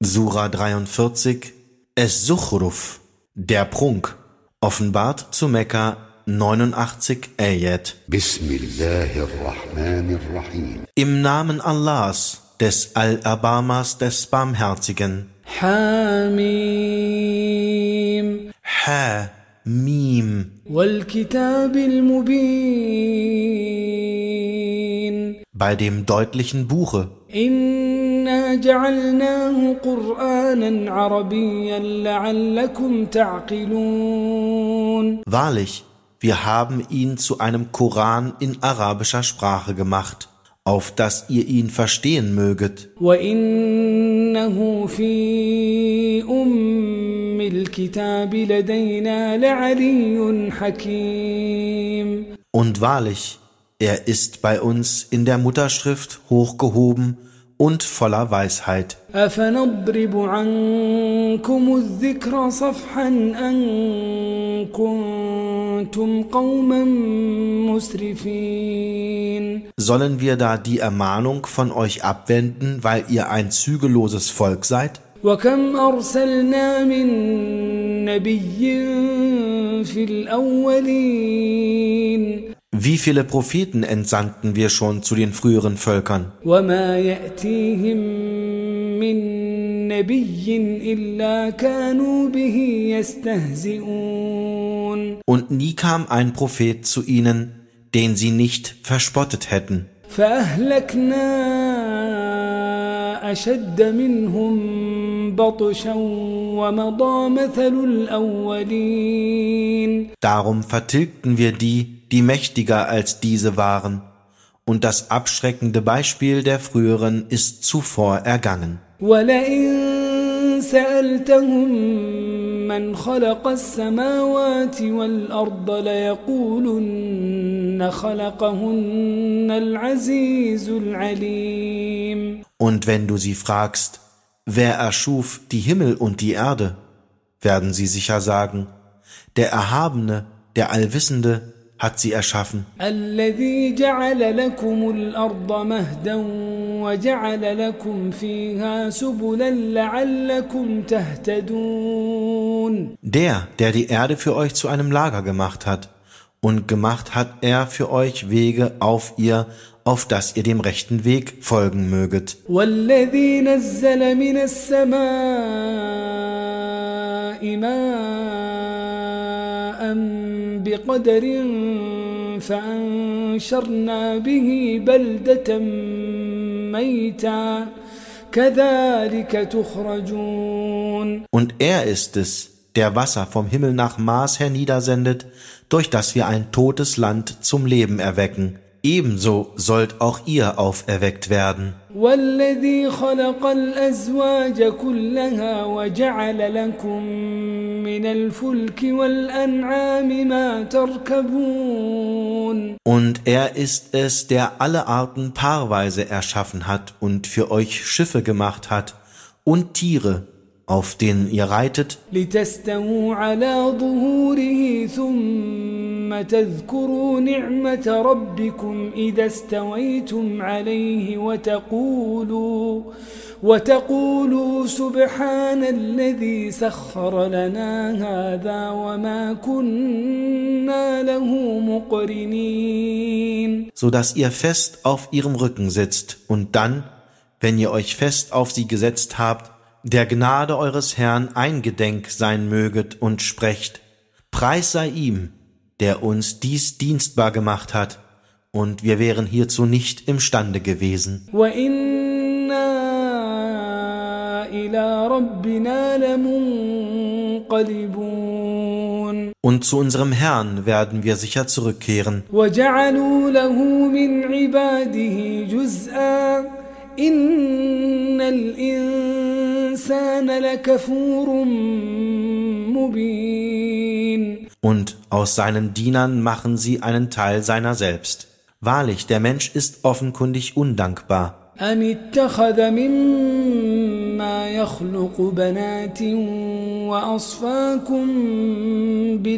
Sura 43, Es-Zukhruf, der Prunk, offenbart zu Mekka 89 Ayat. Bismillahirrahmanirrahim. Im Namen Allahs, des Allerbarmers, des Barmherzigen. حاميم Ha-Mim. والكتاب المبين Bei dem deutlichen Buche. إنا جعلناه قرآنا عربيا لعلكم تعقلون Wahrlich, wir haben ihn zu einem Koran in arabischer Sprache gemacht, auf dass ihr ihn verstehen möget. وإنه في أم الكتاب لدينا لعلي حكيم Und wahrlich, er ist bei uns in der Mutterschrift hochgehoben und voller Weisheit. أفنضرب عنكم الذكر صفحا أن كنتم قوما مسرفين Sollen wir da die Ermahnung von euch abwenden, weil ihr ein zügelloses Volk seid? وكم أرسلنا من نبي في الأولين Wie viele Propheten entsandten wir schon zu den früheren Völkern? وما يأتيهم من نبي إلا كانوا به يستهزئون Und nie kam ein Prophet zu ihnen, den sie nicht verspottet hätten. فأهلكنا أشد منهم بطشا ومضى مثل الأولين Darum vertilgten wir die mächtiger als diese waren, und das abschreckende Beispiel der früheren ist zuvor ergangen. ولئن سألتهم من خلق السماوات والأرض ليقولن خلقهن العزيز العليم Und wenn du sie fragst, wer erschuf die Himmel und die Erde, werden sie sicher sagen, der Erhabene, der Allwissende hat sie erschaffen. الذي جعل لكم الأرض مهدا وجعل لكم فيها سبلا لعلكم تهتدون Der die Erde für euch zu einem Lager gemacht hat, und gemacht hat er für euch Wege auf ihr, auf dass ihr dem rechten Weg folgen möget. والذي نزل من السماء ماء بقدر فأنشرنا به بلدة ميتا كذلك تخرجون Und er ist es, der Wasser vom Himmel nach Maß herniedersendet, durch das wir ein totes Land zum Leben erwecken. Ebenso sollt auch ihr auferweckt werden. والذي خلق الأزواج كلها وجعل لكم من الفلك والأنعام ما تركبون Und er ist es, der alle Arten paarweise erschaffen hat und für euch Schiffe gemacht hat und Tiere, auf denen ihr reitet, لتستووا على ظهوره ثم تذكروا نعمة ربكم إذا استويتم عليه وتقولوا سبحان الذي سخر لنا هذا وما كنا له مقرنين so dass ihr fest auf ihrem Rücken sitzt und dann, wenn ihr euch fest auf sie gesetzt habt, der Gnade eures Herrn eingedenk sein möget und sprecht, Preis sei ihm, der uns dies dienstbar gemacht hat, und wir wären hierzu nicht imstande gewesen. وَإِنَّا إِلَى رَبِّنَا لَمُنْقَلِبُونَ Und zu unserem Herrn werden wir sicher zurückkehren. وَجَعَلُوا لَهُ مِنْ عِبَادِهِ جُزْءًا إِنَّ الْإِنسَانَ لَكَفُورٌ مُبِينٌ Und aus seinen Dienern machen sie einen Teil seiner selbst. Wahrlich, der Mensch ist offenkundig undankbar. أَمِ اتَّخَذَ مِمَّا يَخْلُقُ بَنَاتٍ وَأَصْفَاكُم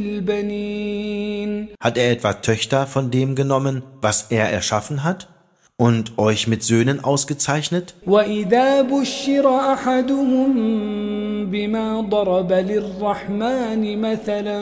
بِالْبَنِينَ Hat er etwa Töchter von dem genommen, was er erschaffen hat? und euch mit Söhnen ausgezeichnet? وإذا بشر أحدهم بما ضرب للرحمن مثلا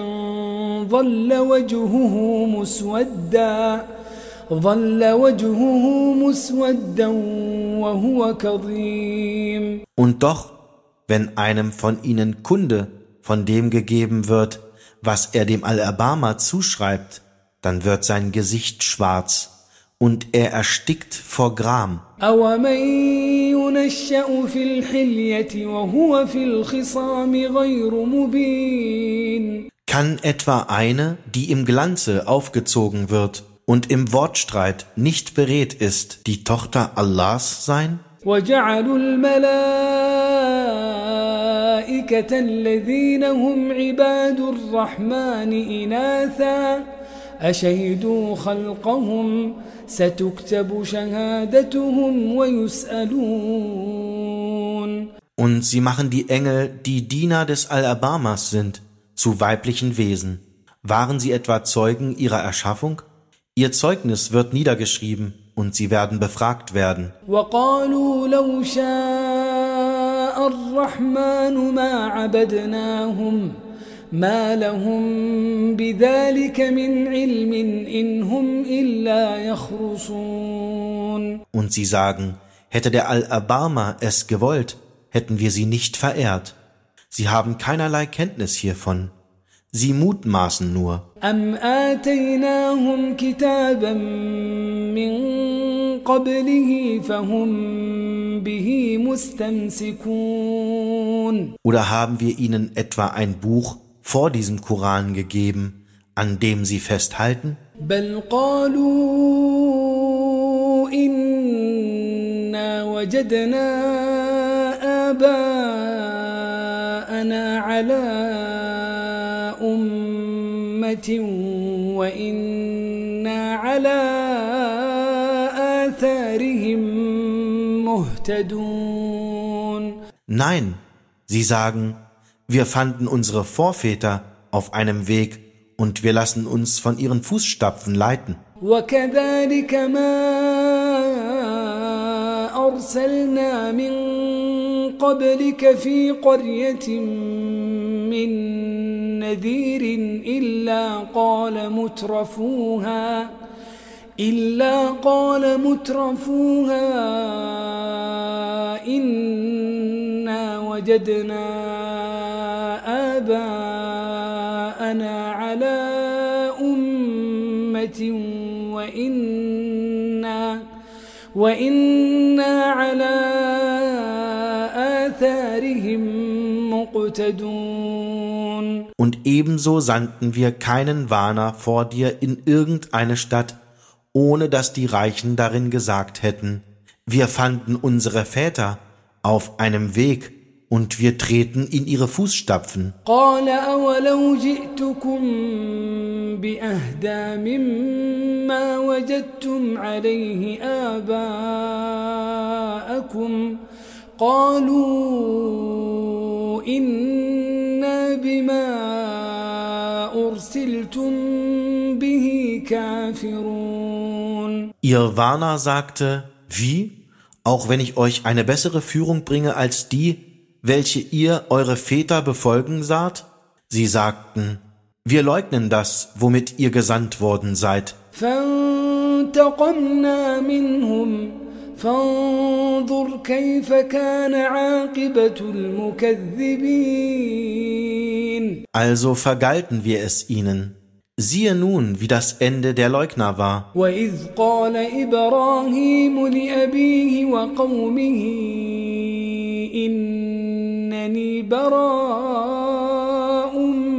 ظل وجهه مسودا وهو كظيم. Und doch, wenn einem von ihnen Kunde von dem gegeben wird, was er dem Al-Abama zuschreibt, dann wird sein Gesicht schwarz und er erstickt vor Gram. أَوَمَن يُنَشَّأُ فِي الْحِلْيَةِ وَهُوَ فِي الْخِصَامِ غَيْرُ مُبِينٍ. Kann etwa eine, die im Glanze aufgezogen wird und im Wortstreit nicht beredt ist, die Tochter Allahs sein? وَجَعَلُوا الْمَلَائِكَةَ الَّذِينَ هُمْ عِبَادُ الرَّحْمَنِ إِنَاثًا أَشَهِدُوا خَلْقَهُمْ سَتُكْتَبُ شَهَادَتُهُمْ وَيُسْأَلُونَ. Und sie machen die Engel, die Diener des Al-Abamas sind, zu weiblichen Wesen. Waren sie etwa Zeugen ihrer Erschaffung? Ihr Zeugnis wird niedergeschrieben und sie werden befragt werden. وَقَالُوا لَوْ شَاءَ الرَّحْمَنُ مَا عَبَدْنَاهُمْ مَا لَهُمْ بِذَلِكَ مِنْ عِلْمٍ إِنْ هُمْ إِلَّا يَخْرُصُونَ. Und sie sagen, hätte der Al-Abama es gewollt, hätten wir sie nicht verehrt. Sie haben keinerlei Kenntnis hiervon. Sie mutmaßen nur. أَمْ آتَيْنَاهُمْ كِتَابًا مِّن قَبْلِهِ فَهُمْ بِهِ مُسْتَمْسِكُونَ. Oder haben wir ihnen etwa ein Buch vor diesem Koran gegeben, an dem sie festhalten? بَلْ قَالُوا إِنَّا وَجَدْنَا آبَاءَنَا عَلَىٰ أُمَّةٍ وَإِنَّا عَلَىٰ آثَارِهِمْ مُهْتَدُونَ. Nein, sie sagen, wir fanden unsere Vorväter auf einem Weg und wir lassen uns von ihren Fußstapfen leiten. وَكَذَلِكَ مَا أَرْسَلْنَا مِن قَبْلِكَ فِي قَرْيَةٍ مِّن نَّذِيرٍ إِلَّا قَالَ مُتْرَفُوهَا إِنَّا وَجَدْنَا آبَاءَنَا عَلَىٰ أُمَّةٍ وَإِنَّا عَلَىٰ آثَارِهِمْ مُقْتَدُونَ. Und ebenso sandten wir keinen Warner vor dir in irgendeine Stadt, ohne dass die Reichen darin gesagt hätten, wir fanden unsere Väter auf einem Weg und wir treten in ihre Fußstapfen. قَالَ أَوَلَوْ جِئْتُكُمْ بِأَهْدَىٰ مِمَّا وَجَدتُّمْ عَلَيْهِ آبَاءَكُمْ قَالُوا إِنَّا بِمَا أُرْسِلْتُمْ بِهِ كَافِرُونَ. Ihr Warner sagte, wie? Auch wenn ich euch eine bessere Führung bringe als die, welche ihr eure Väter befolgen saht? Sie sagten, wir leugnen das, womit ihr gesandt worden seid. فَانْتَقَمْنَا مِنْهُمْ فَانظُرْ كَيْفَ كَانَ عَاقِبَةُ الْمُكَذِّبِينَ. Also vergalten wir es ihnen. Siehe nun, wie das Ende der Leugner war. وَإِذْ قَالَ إِبْرَاهِيمُ لِأَبِيهِ وَقَوْمِهِ إِنَّنِي بَرَاءٌ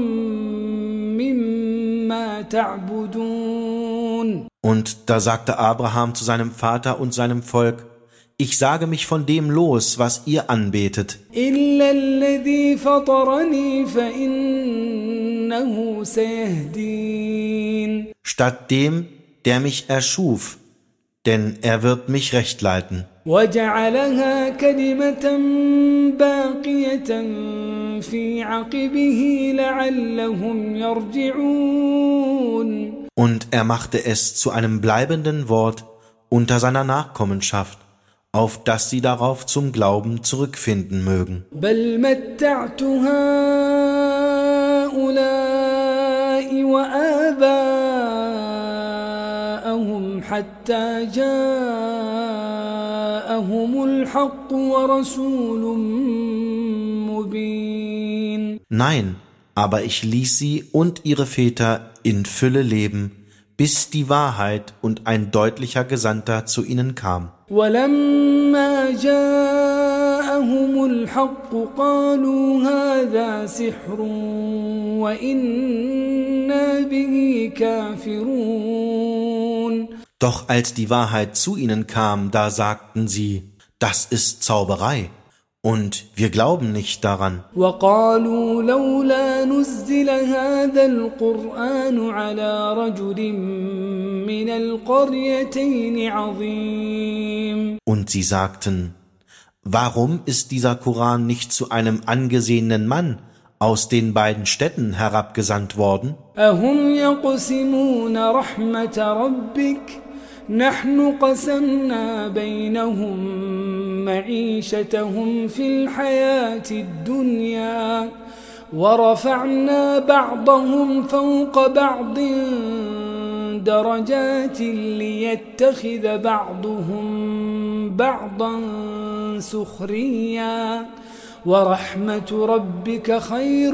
مِّمَّا تَعْبُدُونَ. Und da sagte Abraham zu seinem Vater und seinem Volk, ich sage mich von dem los, was ihr anbetet. إِلَّا الَّذِي فَطَرَنِي فَإِنَّهُ سَيَهْدِينِ. Statt dem, der mich erschuf, denn er wird mich recht leiten. وَجَعَلَهَا كَلِمَةً بَاقِيَةً فِي عَقِبِهِ لَعَلَّهُمْ يَرْجِعُونَ. Und er machte es zu einem bleibenden Wort, unter seiner Nachkommenschaft, auf dass sie darauf zum Glauben zurückfinden mögen. بل متعت هؤلاء وآباءهم حتى جاءهم الحق ورسول مبين. Nein, aber ich ließ sie und ihre Väter in Fülle leben, bis die Wahrheit und ein deutlicher Gesandter zu ihnen kam. ولما جاءهم الحق قالوا هذا سحر وإنا به كافرون. Doch als die Wahrheit zu ihnen kam, da sagten sie, das ist Zauberei, und wir glauben nicht daran. وقالوا لولا نزل هذا القرآن على رجل من القريتين عظيم. Und sie sagten, warum ist dieser Koran nicht zu einem angesehenen Mann aus den beiden Städten herabgesandt worden? أهم يقسمون رحمة ربك نحن قسمنا بينهم معيشتهم في الحياة الدنيا ورفعنا بعضهم فوق بعض درجات ليتخذ بعضهم بعضا سخريا ورحمة ربك خير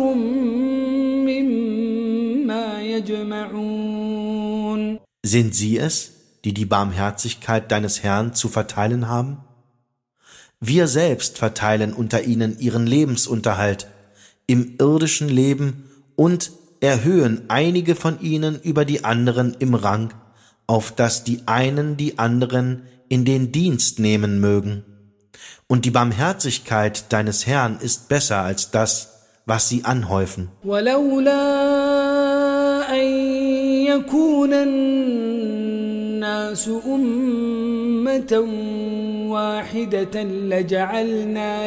مما يجمعون. Sind sie es, die die Barmherzigkeit deines Herrn zu verteilen haben? Wir selbst verteilen unter ihnen ihren Lebensunterhalt im irdischen Leben und erhöhen einige von ihnen über die anderen im Rang, auf dass die einen die anderen in den Dienst nehmen mögen. Und die Barmherzigkeit deines Herrn ist besser als das, was sie anhäufen. الناس أمة واحدة لجعلنا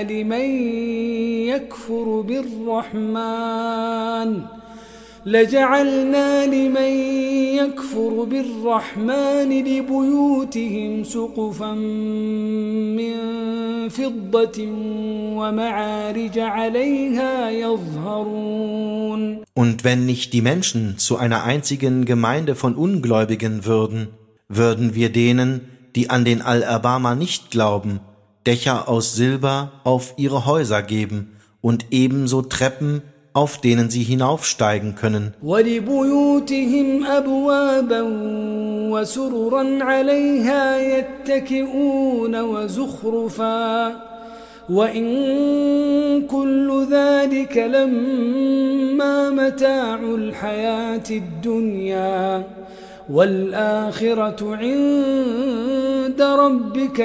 لمن يكفر بالرحمن لبيوتهم سقفا من فضة ومعارج عليها يظهرون. Und wenn nicht die Menschen zu einer einzigen Gemeinde von Ungläubigen würden, würden wir denen, die an den Al-Abama nicht glauben, Dächer aus Silber auf ihre Häuser geben und ebenso Treppen, auf denen sie hinaufsteigen können. وَلِبُيُوتِهِمْ أَبْوَابًا وَسُرُرًا عَلَيْهَا يَتَّكِئُونَ وَزُخْرُفًا وَإِن كُلُّ ذَلِكَ لَمَّا مَتَاعُ الْحَيَاةِ الدُّنْيَا وَالْآخِرَةُ عِندَ رَبِّكَ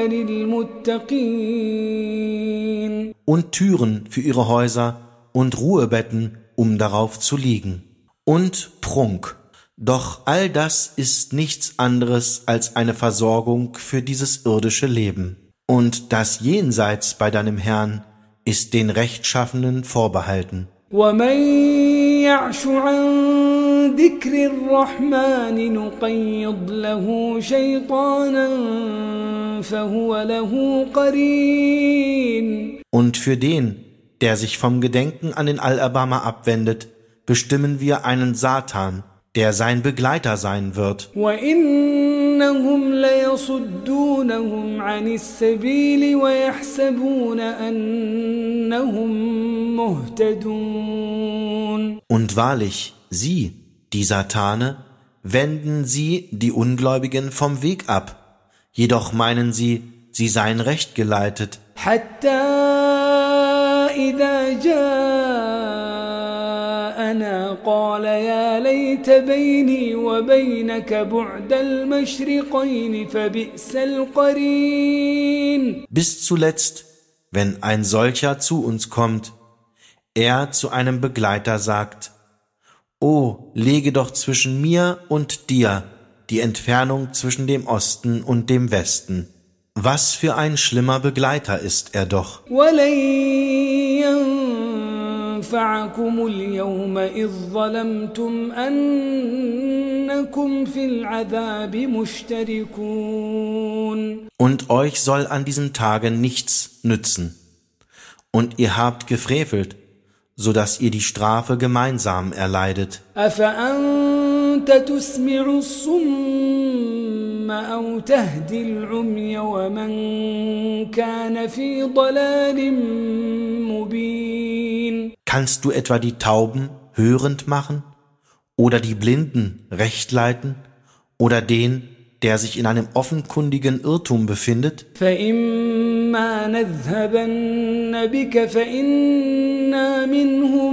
لِلْمُتَّقِينَ. Und Türen für ihre Häuser und Ruhebetten, um darauf zu liegen. Und Prunk. Doch all das ist nichts anderes als eine Versorgung für dieses irdische Leben. Und das Jenseits bei deinem Herrn ist den Rechtschaffenen vorbehalten. وَمَن يَعْشُ عَن ذِكْرِ الرَّحْمَنِ نُقَيِّضْ لَهُ شَيْطَانًا فَهُوَ لَهُ قَرِينٌ. Und für den, der sich vom Gedenken an den Al-Abama abwendet, bestimmen wir einen Satan, der sein Begleiter sein wird. وَإِنَّهُمْ لَيَصُدُّونَهُمْ عَنِ السَّبِيلِ وَيَحْسَبُونَ أَنَّهُمْ مُهْتَدُونَ. Und wahrlich, sie, die Satane, wenden sie, die Ungläubigen, vom Weg ab. Jedoch meinen sie, sie seien recht geleitet. إذا جاءنا قال يا ليت بيني وبينك بعد المشرقين فبئس القرين. Bis zuletzt, wenn ein solcher zu uns kommt, er zu einem Begleiter sagt, O, lege doch zwischen mir und dir die Entfernung zwischen dem Osten und dem Westen. Was für ein schlimmer Begleiter ist er doch. ينفعكم اليوم إذ ظلمتم أنكم إنكم في العذاب مشتركون. Und euch soll an diesem Tage nichts nützen. Und ihr habt gefrevelt, so dass ihr die Strafe gemeinsam erleidet. أفأنت تسمع الصم أو تهدي العمي ومن كان في ضلال مبين. Kannst du etwa die Tauben hörend machen oder die Blinden recht leiten oder den, der sich in einem offenkundigen Irrtum befindet? فإما نذهبن بك فإنا منهم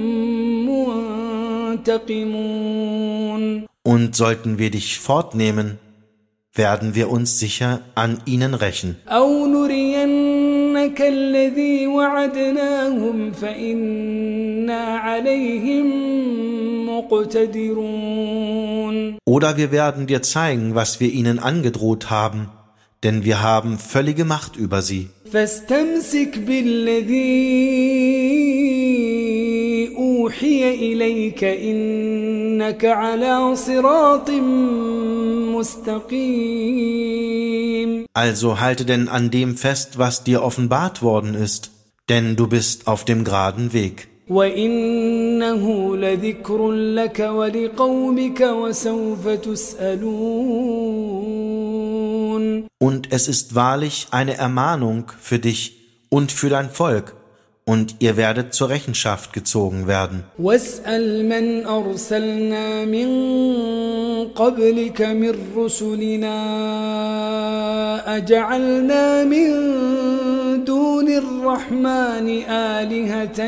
منتقمون. Und sollten wir dich fortnehmen, werden wir uns sicher an ihnen rächen. أو نرينك الذي وعدناهم فإنا عليهم مقتدرون. Oder wir werden dir zeigen, was wir ihnen angedroht haben, denn wir haben völlige Macht über sie. فاستمسك بالذي أوحي إليك إنك على صراط مستقيم. Also halte denn an dem fest, was dir offenbart worden ist, denn du bist auf dem geraden Weg. وإنه لذكر لك ولقومك وسوف تسألون. Und es ist wahrlich eine Ermahnung für dich und für dein Volk, und ihr werdet zur Rechenschaft gezogen werden. واسأل من أرسلنا من قبلك من رسلنا أجعلنا من دون الرحمن آلهة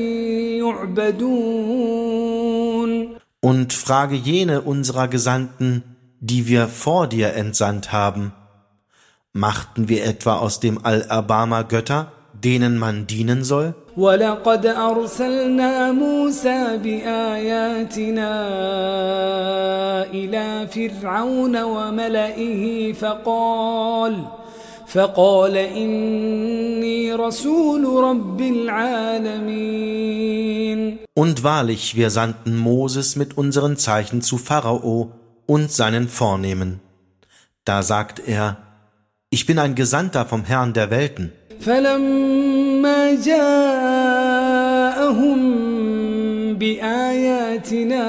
يعبدون. Und frage jene unserer Gesandten, die wir vor dir entsandt haben. Machten wir etwa aus dem Allerbarmer Götter, denen man dienen soll? ولقد أرسلنا موسى بآياتنا إلى فرعون وملئه فقال إني رسول رب العالمين. Und wahrlich, wir sandten Moses mit unseren Zeichen zu Pharao und seinen Vornehmen. Da sagt er: Ich bin ein Gesandter vom Herrn der Welten. فلما جاءهم بآياتنا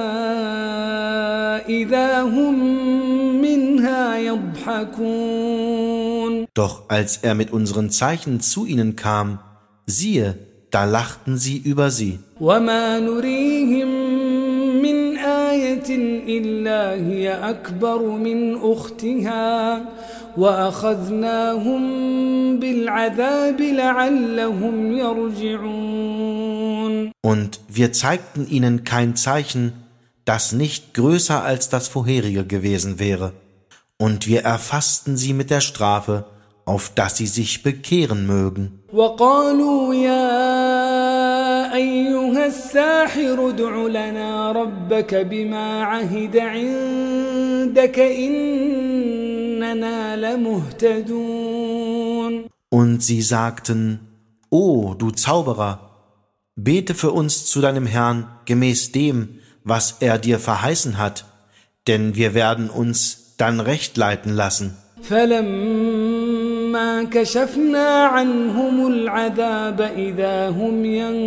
إذا هم منها يضحكون. Doch als er mit unseren Zeichen zu ihnen kam, siehe, da lachten sie über sie. وما نريهم من آية إلا هي أكبر من أختها وأخذناهم بالعذاب لعلهم يرجعون. Und wir zeigten ihnen kein Zeichen, das nicht größer als das vorherige gewesen wäre. Und wir erfassten sie mit der Strafe, auf dass sie sich bekehren mögen. وقالوا يا أيها الساحر ادع لنا ربك بما عهد عندك إننا لمهتدون. Und sie sagten: O du Zauberer, bete für uns zu deinem Herrn gemäß dem, was er dir verheißen hat, denn wir werden uns dann recht leiten lassen. فلما كشفنا عنهم العذاب إذا هم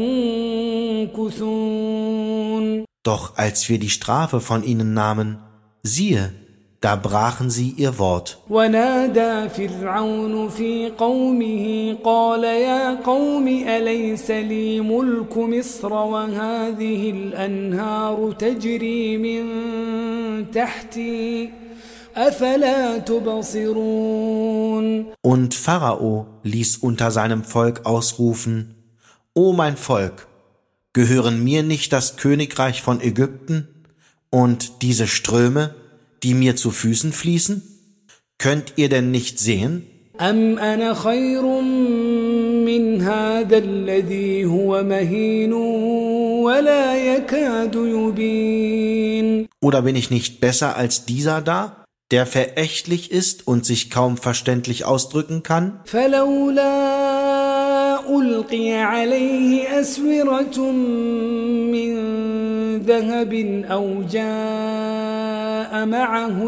ينكثون. Doch als wir die Strafe von ihnen nahmen, siehe, da brachen sie ihr Wort. ونادى فرعون في قومه قال يا قوم أليس لي ملك مصر وهذه الأنهار تجري من تحتي أفلا تبصرون. Und Pharao ließ unter seinem Volk ausrufen: O mein Volk, gehören mir nicht das Königreich von Ägypten und diese Ströme, die mir zu Füßen fließen? Könnt ihr denn nicht sehen? أم أنا خير من هذا الذي هو مهين ولا يكاد يبين. Oder bin ich nicht besser als dieser da, der verächtlich ist und sich kaum verständlich ausdrücken kann? فلولا ألقي عليه أسورة من ذهب أو جاء معه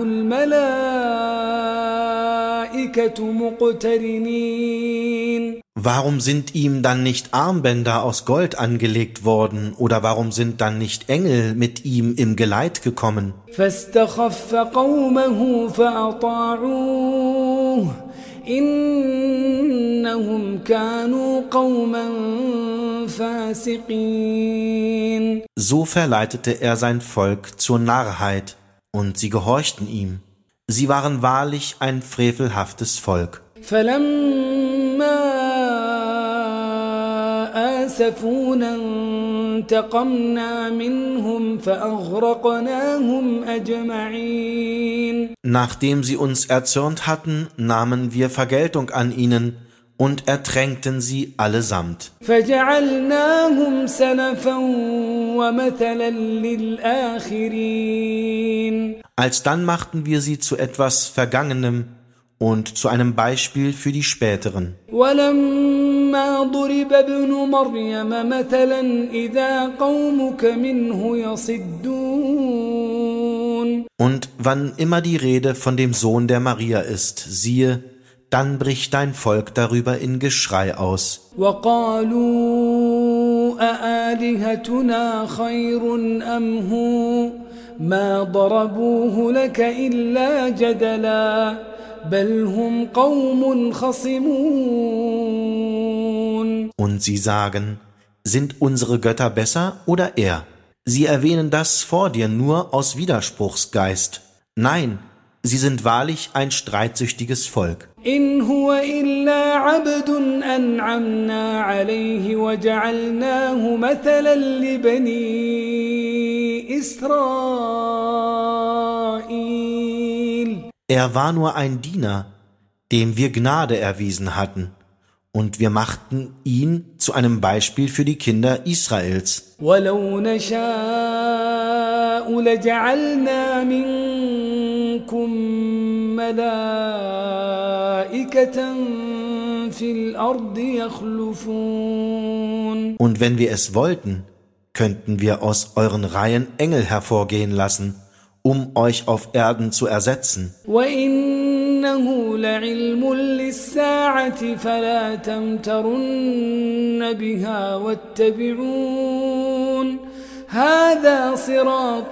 الملائكة مقترنين. Warum sind ihm dann nicht Armbänder aus Gold angelegt worden, oder warum sind dann nicht Engel mit ihm im Geleit gekommen? فاستخف قومه فأطاعوه إنهم كانوا قوما فاسقين. So verleitete er sein Volk zur Narrheit, und sie gehorchten ihm. Sie waren wahrlich ein frevelhaftes Volk. فلما آسفونا انتقمنا منهم فأغرقناهم أجمعين. Nachdem sie uns erzürnt hatten, nahmen wir Vergeltung an ihnen und ertränkten sie allesamt. فجعلناهم سلفا ومثلا للآخرين. Alsdann machten wir sie zu etwas Vergangenem und zu einem Beispiel für die Späteren. ولما ضرب ابن مريم مثلا إذا قومك منه يصدون. Und wann immer die Rede von dem Sohn der Maria ist, siehe, dann bricht dein Volk darüber in Geschrei aus. وقالوا أآلهتنا خير أم هو ما ضربوه لك إلا جدلا بل هم قوم خصمون. Und sie sagen, sind unsere Götter besser oder er? Sie erwähnen das vor dir nur aus Widerspruchsgeist. Nein, sie sind wahrlich ein streitsüchtiges Volk. إن هو إلا عبد أنعمنا عليه وجعلناه مثلا لبني إسرائيل. Er war nur ein Diener, dem wir Gnade erwiesen hatten, und wir machten ihn zu einem Beispiel für die Kinder Israels. ولو نشاء لجعلنا منكم ملائكة في الأرض يخلفون. Und wenn wir es wollten, könnten wir aus euren Reihen Engel hervorgehen lassen, um euch auf Erden zu ersetzen. وإنه لعلم للساعة فلا تمترن بها واتبعون هذا صراط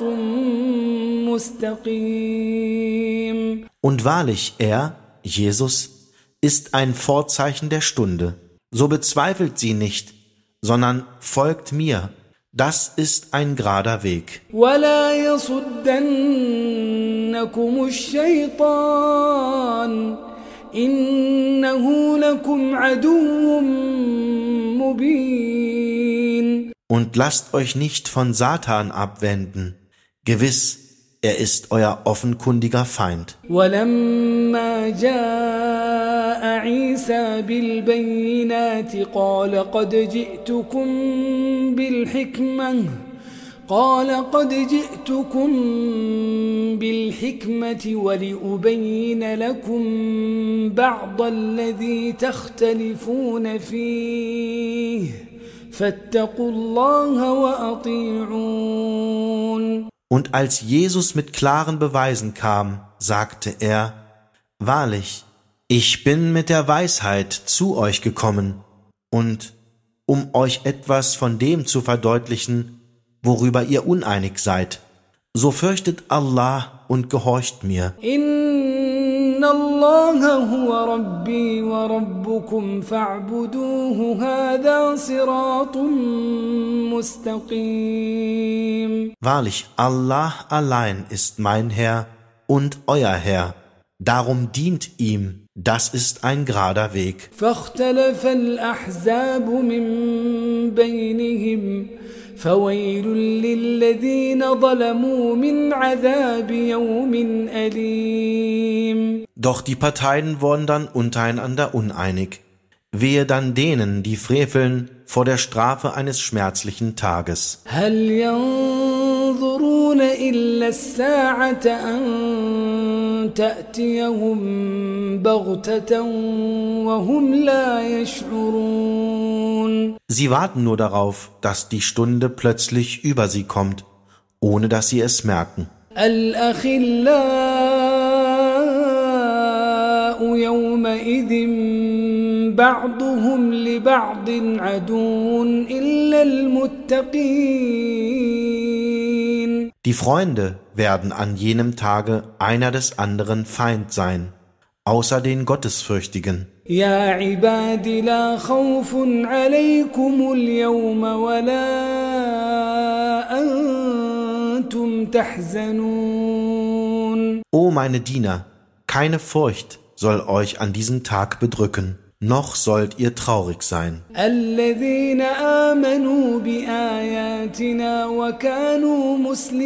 مستقيم. Und wahrlich, er, Jesus, ist ein Vorzeichen der Stunde. So bezweifelt sie nicht, sondern folgt mir. Das ist ein gerader Weg. ولا يصدنكم الشيطان إنه لكم عدو مبين. Und lasst euch nicht von Satan abwenden. Gewiss, er ist euer offenkundiger Feind. ولما جاء عيسى بالبينات قال قد جئتكم بالحكمة ولأبين لكم بعض الذي تختلفون فيه فاتقوا الله وأطيعون. Und als Jesus mit klaren Beweisen kam, sagte er, wahrlich, ich bin mit der Weisheit zu euch gekommen, und um euch etwas von dem zu verdeutlichen, worüber ihr uneinig seid, so fürchtet Allah und gehorcht mir. Inna Allah huwa Rabbi wa Rabbukum fa'buduhu hadha siratun mustaqim. Wahrlich, Allah allein ist mein Herr und euer Herr. Darum dient ihm, das ist ein gerader Weg. فاختلف الأحزاب من بينهم فويل للذين ظلموا من عذاب يوم أليم. Doch die Parteien wurden dann untereinander uneinig. Wehe dann denen, die freveln, vor der Strafe eines schmerzlichen Tages. هل ينظرون إلا الساعة أن تأتيهم بغتة وهم لا يشعرون. Sie warten nur darauf, dass die Stunde plötzlich über sie kommt, ohne dass sie es merken. الأخلاء يومئذ بعضهم لبعض عدو إلا المتقين. Die Freunde werden an jenem Tage einer des anderen Feind sein, außer den Gottesfürchtigen. يا عباد لا خوف عليكم اليوم ولا أنتم تحزنون. O meine Diener, keine Furcht soll euch an diesem Tag bedrücken, noch sollt ihr traurig sein. الذين آمنوا بآياتنا وكانوا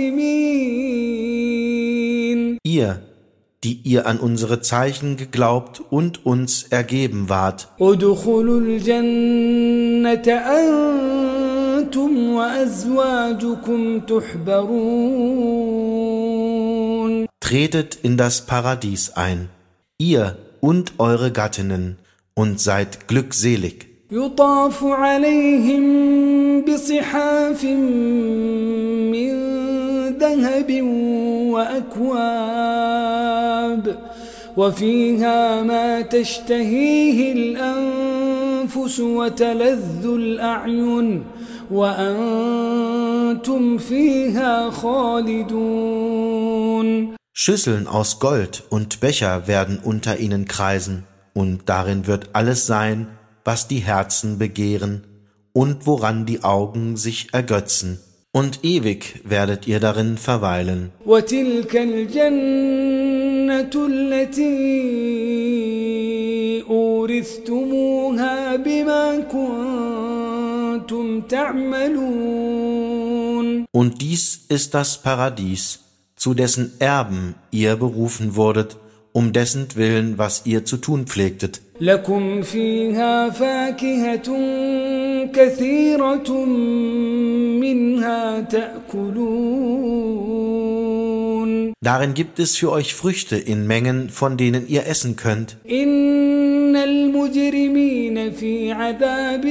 مسلمين. Ihr, die ihr an unsere Zeichen geglaubt und uns ergeben wart, ادخلوا الجنة أنتم وأزواجكم تحبرون. tretet in das Paradies ein, ihr und eure Gattinnen, und seid glückselig. يطاف عليهم بصحاف من ذهب وأكواب وفيها ما تشتهيه الأنفس وتلذ الأعين وأنتم فيها خالدون. Schüsseln aus Gold und Becher werden unter ihnen kreisen, und darin wird alles sein, was die Herzen begehren und woran die Augen sich ergötzen. Und ewig werdet ihr darin verweilen. وتلك الجنة التي أورثتموها بما كنتم تعملون. Und dies ist das Paradies, zu dessen Erben ihr berufen wurdet, um dessen Willen, was ihr zu tun pflegtet. لكم فيها فاكهة كثيرة منها تأكلون. Darin gibt es für euch Früchte in Mengen, von denen ihr essen könnt. إن المجرمين في عذاب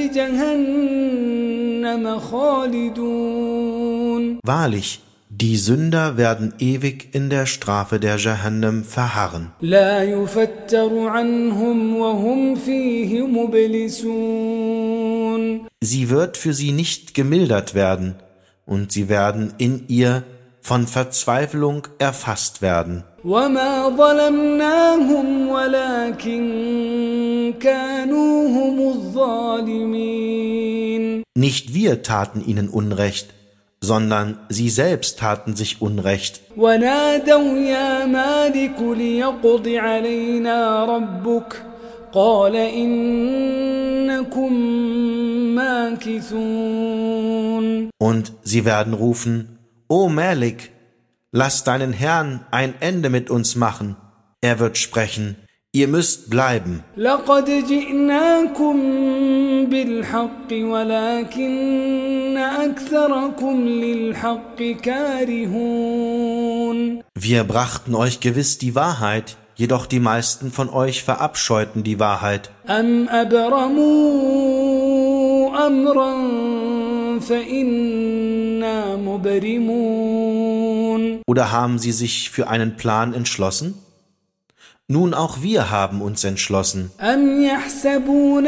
جهنم خالدون. Wahrlich, die Sünder werden ewig in der Strafe der Jahannam verharren. لا يفتر عنهم وهم فيه مبلسون. Sie wird für sie nicht gemildert werden, und sie werden in ihr von Verzweiflung erfasst werden. وما ظلمناهم ولكن كانوا هم الظالمين. Nicht wir taten ihnen Unrecht, sondern sie selbst taten sich Unrecht. ونادوا يا مالك ليقض علينا ربك قال إنكم ماكثون. Und sie werden rufen, O Malik, lass deinen Herrn ein Ende mit uns machen. Er wird sprechen, ihr müsst bleiben. لقد جئناكم بالحق ولكن أكثركم للحق كارهون. Wir brachten euch gewiss die Wahrheit, jedoch die meisten von euch verabscheuten die Wahrheit. أم أبرموا أمرا فإنا مبرمون. Oder haben sie sich für einen Plan entschlossen? Nun, auch wir haben uns entschlossen. أم يحسبون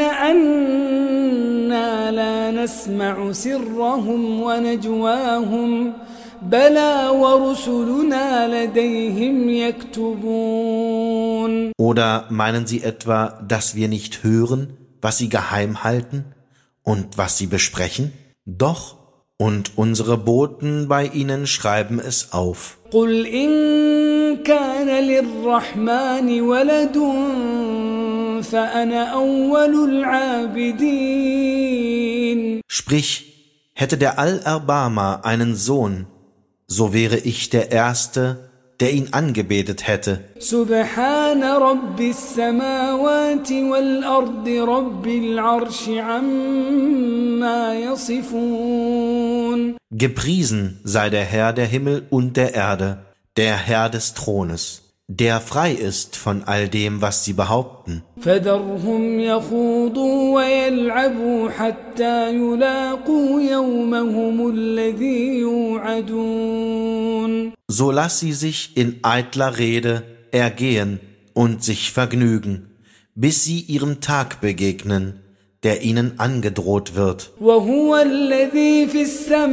أنا لا نسمع سرهم ونجواهم بلى ورسلنا لديهم يكتبون. Oder meinen sie etwa, dass wir nicht hören, was sie geheim halten und was sie besprechen? Doch, und unsere Boten bei ihnen schreiben es auf. قل إن كان للرحمن ولد فأنا أول العابدين. Sprich, hätte der Allerbarmer einen Sohn, so wäre ich der Erste, der ihn angebetet hätte. سبحان رب السماوات والأرض رب العرش عما يصفون. Gepriesen sei der Herr der Himmel und der Erde, der Herr des Thrones, der frei ist von all dem, was sie behaupten. فذرهم يخوضوا ويلعبوا حتى يلاقوا يومهم الذي يوعدون. So lass sie sich in eitler Rede ergehen und sich vergnügen, bis sie ihrem Tag begegnen, der ihnen angedroht wird. وهو الذي في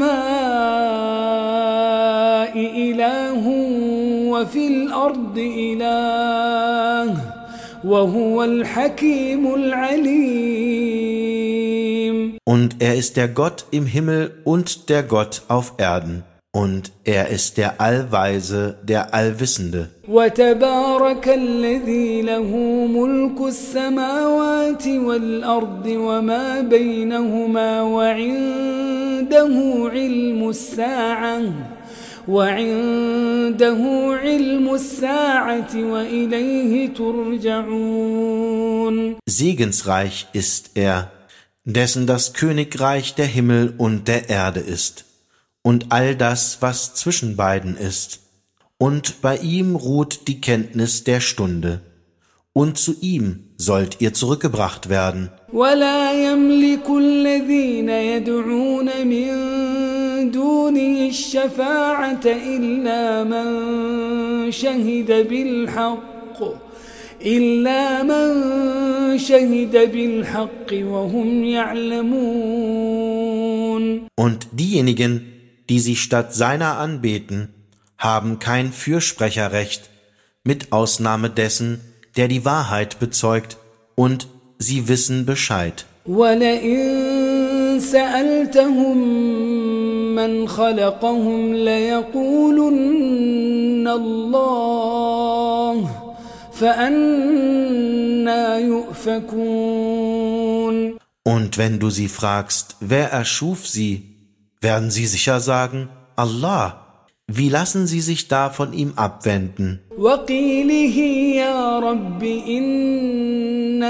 السماء إله وفي الأرض إله وهو الحكيم العليم. Und er ist der Gott im Himmel und der Gott auf Erden. Und er ist der Allweise, der Allwissende. وتبارك الذي له ملك السماوات والأرض وما بينهما وعنده علم الساعة وإليه ترجعون. Segensreich ist er, dessen das Königreich der Himmel und der Erde ist, und all das, was zwischen beiden ist. Und bei ihm ruht die Kenntnis der Stunde. Und zu ihm sollt ihr zurückgebracht werden. ولا يملك الذين يدعون من دونه الشفاعة إلا من شهد بالحق وهم يعلمون. Und diejenigen, die sie statt seiner anbeten, haben kein Fürsprecherrecht, mit Ausnahme dessen, der die Wahrheit bezeugt, und sie wissen Bescheid. وَلَئِن سَأَلْتَهُم مَّنْ خَلَقَهُمْ لَيَقُولُنَّ اللَّهُ فَأَنَّىٰ يُؤْفَكُونَ. Und wenn du sie fragst, wer erschuf sie, werden sie sicher sagen, Allah. Wie lassen sie sich da von ihm abwenden? وَقِيلِهِ يَا رَبِّ إِنَّ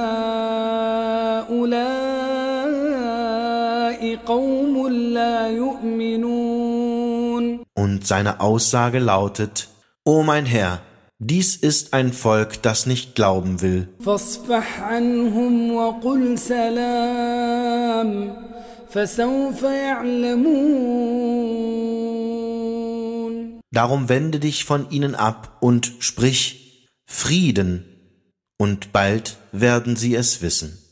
هَٰؤُلَاءِ قَوْمٌ لَّا يُؤْمِنُونَ. Und seine Aussage lautet, O mein Herr, dies ist ein Volk, das nicht glauben will. فَاصْفَحْ عَنْهُمْ وَقُلْ سَلَامٌ فَسَوْفَ يَعْلَمُونَ. Darum wende dich von ihnen ab und sprich Frieden, und bald werden sie es wissen.